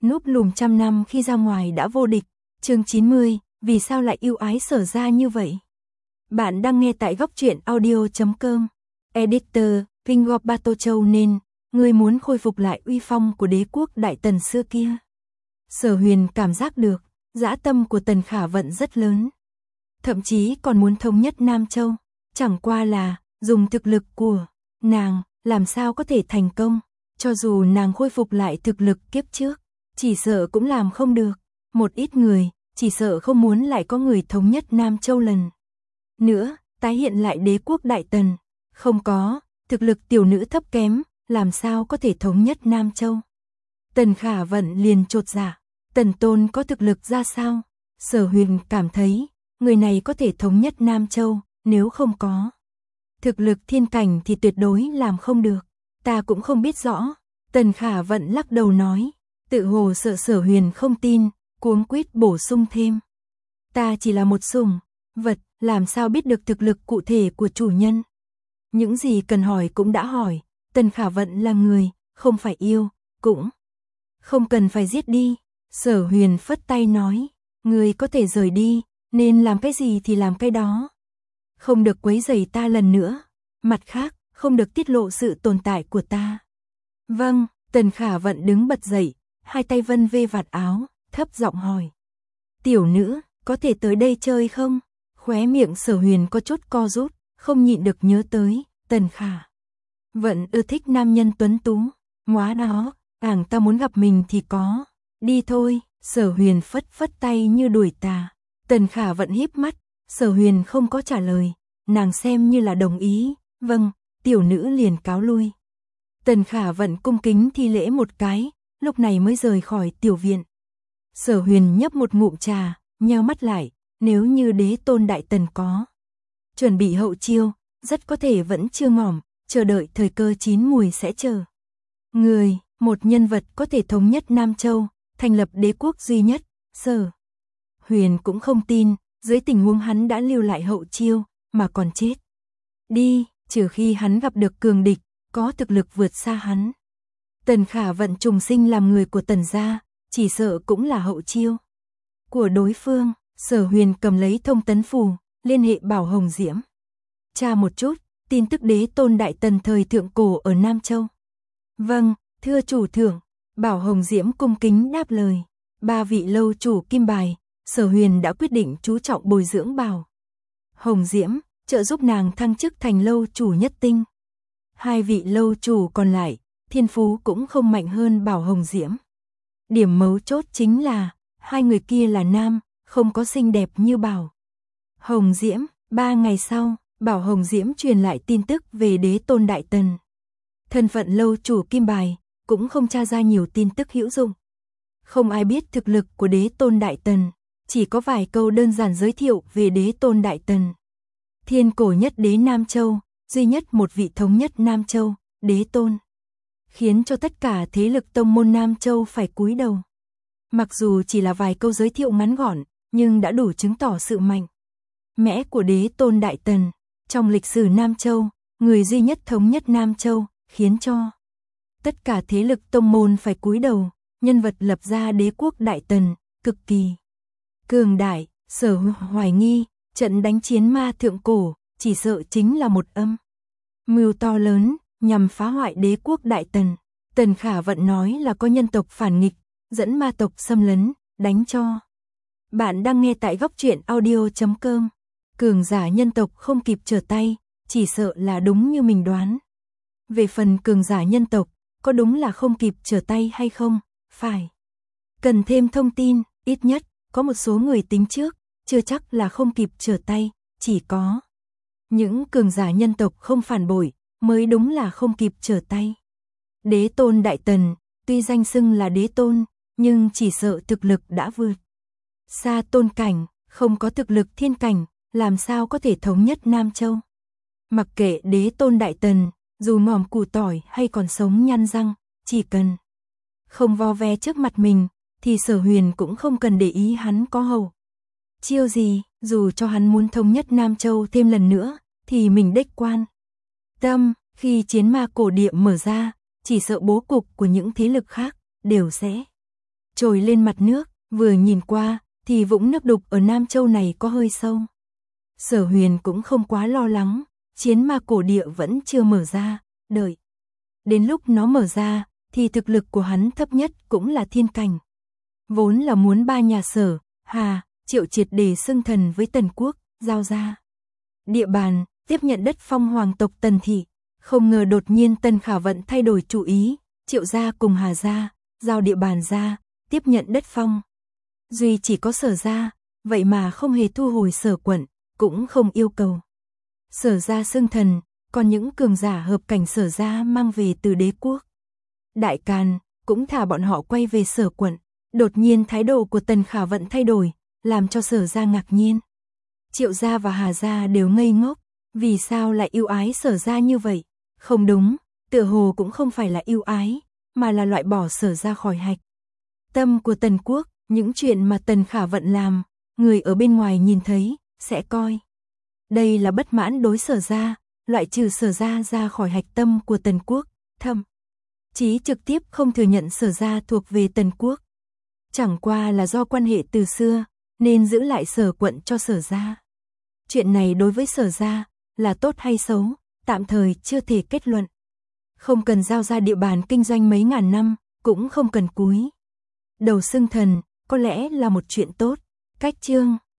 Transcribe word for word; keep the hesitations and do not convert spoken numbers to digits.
Núp lùm trăm năm khi ra ngoài đã vô địch. Chương chín mươi, vì sao lại yêu ái Sở gia như vậy? Bạn đang nghe tại góc truyện audio chấm com. Editor, Vingobato Châu nên, người muốn khôi phục lại uy phong của đế quốc Đại Tần xưa kia. Sở Huyền cảm giác được, dã tâm của Tần Khả Vận rất lớn. Thậm chí còn muốn thống nhất Nam Châu, chẳng qua là, dùng thực lực của nàng, làm sao có thể thành công, cho dù nàng khôi phục lại thực lực kiếp trước, chỉ sợ cũng làm không được. Một ít người, chỉ sợ không muốn lại có người thống nhất Nam Châu lần nữa, tái hiện lại đế quốc Đại Tần. Không có, thực lực tiểu nữ thấp kém, làm sao có thể thống nhất Nam Châu. Tần Khả Vận liền chột dạ, Tần Tôn có thực lực ra sao? Sở Huyền cảm thấy, người này có thể thống nhất Nam Châu, nếu không có thực lực thiên cảnh thì tuyệt đối làm không được. Ta cũng không biết rõ. Tần Khả Vận lắc đầu nói, tự hồ sợ Sở Huyền không tin, cuống quýt bổ sung thêm. Ta chỉ là một sủng vật, làm sao biết được thực lực cụ thể của chủ nhân. Những gì cần hỏi cũng đã hỏi, Tần Khả Vận là người, không phải yêu, cũng không cần phải giết đi. Sở Huyền phất tay nói, người có thể rời đi, nên làm cái gì thì làm cái đó. Không được quấy rầy ta lần nữa, mặt khác, không được tiết lộ sự tồn tại của ta. Vâng, Tần Khả Vận đứng bật dậy, hai tay vân vê vạt áo, thấp giọng hỏi. Tiểu nữ, có thể tới đây chơi không? Khóe miệng Sở Huyền có chút co rút, không nhịn được nhớ tới, Tần Khả Vận ưa thích nam nhân tuấn tú. Móa đó, ảng ta muốn gặp mình thì có. Đi thôi, Sở Huyền phất phất tay như đuổi tà. Tần Khả Vận híp mắt, Sở Huyền không có trả lời, nàng xem như là đồng ý. Vâng, tiểu nữ liền cáo lui. Tần Khả Vận cung kính thi lễ một cái, lúc này mới rời khỏi tiểu viện. Sở Huyền nhấp một ngụm trà, nheo mắt lại, nếu như đế tôn Đại Tần có chuẩn bị hậu chiêu, rất có thể vẫn chưa ngỏm, chờ đợi thời cơ chín mùi sẽ chờ. Người, một nhân vật có thể thống nhất Nam Châu, thành lập đế quốc duy nhất. Sở Huyền cũng không tin, dưới tình huống hắn đã lưu lại hậu chiêu, mà còn chết đi, trừ khi hắn gặp được cường địch, có thực lực vượt xa hắn. Tần Khả Vận trùng sinh làm người của Tần gia, chỉ sợ cũng là hậu chiêu của đối phương. Sở Huyền cầm lấy thông tấn phù, liên hệ Bảo Hồng Diễm. Tra một chút, tin tức đế tôn Đại Tần thời thượng cổ ở Nam Châu. Vâng, thưa chủ thượng. Bảo Hồng Diễm cung kính đáp lời. Ba vị lâu chủ kim bài, Sở Huyền đã quyết định chú trọng bồi dưỡng Bảo Hồng Diễm, trợ giúp nàng thăng chức thành lâu chủ nhất tinh. Hai vị lâu chủ còn lại, thiên phú cũng không mạnh hơn Bảo Hồng Diễm. Điểm mấu chốt chính là, hai người kia là nam, không có xinh đẹp như Bảo Hồng Diễm. Ba ngày sau, Bảo Hồng Diễm truyền lại tin tức về đế tôn Đại Tần. Thân phận lâu chủ kim bài, cũng không tra ra nhiều tin tức hữu dụng. Không ai biết thực lực của đế tôn Đại Tần, chỉ có vài câu đơn giản giới thiệu về đế tôn Đại Tần. Thiên cổ nhất đế Nam Châu, duy nhất một vị thống nhất Nam Châu, đế tôn. Khiến cho tất cả thế lực tông môn Nam Châu phải cúi đầu. Mặc dù chỉ là vài câu giới thiệu ngắn gọn, nhưng đã đủ chứng tỏ sự mạnh mẽ của đế tôn Đại Tần. Trong lịch sử Nam Châu, người duy nhất thống nhất Nam Châu, khiến cho tất cả thế lực tông môn phải cúi đầu, nhân vật lập ra đế quốc Đại Tần, cực kỳ cường đại. Sở hoài nghi, trận đánh chiến ma thượng cổ, chỉ sợ chính là một âm mưu to lớn, nhằm phá hoại đế quốc Đại Tần. Tần Khả Vận nói là có nhân tộc phản nghịch, dẫn ma tộc xâm lấn, đánh cho. Bạn đang nghe tại góc truyện audio chấm com. Cường giả nhân tộc không kịp trở tay, chỉ sợ là đúng như mình đoán. Về phần cường giả nhân tộc, có đúng là không kịp trở tay hay không, phải cần thêm thông tin, ít nhất, có một số người tính trước, chưa chắc là không kịp trở tay, chỉ có những cường giả nhân tộc không phản bội, mới đúng là không kịp trở tay. Đế tôn Đại Tần, tuy danh xưng là đế tôn, nhưng chỉ sợ thực lực đã vượt xa tôn cảnh, không có thực lực thiên cảnh, làm sao có thể thống nhất Nam Châu. Mặc kệ đế tôn Đại Tần, dù mỏm củ tỏi hay còn sống nhăn răng, chỉ cần không vo ve trước mặt mình, thì Sở Huyền cũng không cần để ý hắn có hậu chiêu gì, dù cho hắn muốn thống nhất Nam Châu thêm lần nữa, thì mình đích quan tâm, khi chiến ma cổ địa mở ra, chỉ sợ bố cục của những thế lực khác đều sẽ trồi lên mặt nước, vừa nhìn qua, thì vũng nước đục ở Nam Châu này có hơi sâu. Sở Huyền cũng không quá lo lắng, chiến ma cổ địa vẫn chưa mở ra, đợi. Đến lúc nó mở ra, thì thực lực của hắn thấp nhất cũng là thiên cảnh. Vốn là muốn ba nhà Sở, Hà, Triệu triệt để xưng thần với Tần Quốc, giao ra địa bàn, tiếp nhận đất phong hoàng tộc Tần Thị. Không ngờ đột nhiên Tần Khả Vận thay đổi chủ ý, Triệu gia cùng Hà gia, giao địa bàn ra, tiếp nhận đất phong. Duy chỉ có Sở gia, vậy mà không hề thu hồi Sở quận, cũng không yêu cầu Sở gia xưng thần, còn những cường giả hợp cảnh Sở gia mang về từ đế quốc. Đại Càn cũng thả bọn họ quay về Sở quận. Đột nhiên thái độ của Tần Khả Vận thay đổi, làm cho Sở gia ngạc nhiên. Triệu gia và Hà gia đều ngây ngốc, vì sao lại yêu ái Sở gia như vậy? Không đúng, tựa hồ cũng không phải là yêu ái, mà là loại bỏ Sở gia khỏi hạch tâm của Tần Quốc. Những chuyện mà Tần Khả Vận làm, người ở bên ngoài nhìn thấy, sẽ coi đây là bất mãn đối Sở gia, loại trừ Sở gia ra khỏi hạch tâm của Tần Quốc, thậm chí trực tiếp không thừa nhận Sở gia thuộc về Tần Quốc. Chẳng qua là do quan hệ từ xưa, nên giữ lại Sở quận cho Sở gia. Chuyện này đối với Sở gia, là tốt hay xấu, tạm thời chưa thể kết luận. Không cần giao ra địa bàn kinh doanh mấy ngàn năm, cũng không cần cúi đầu xưng thần, có lẽ là một chuyện tốt. Cách chương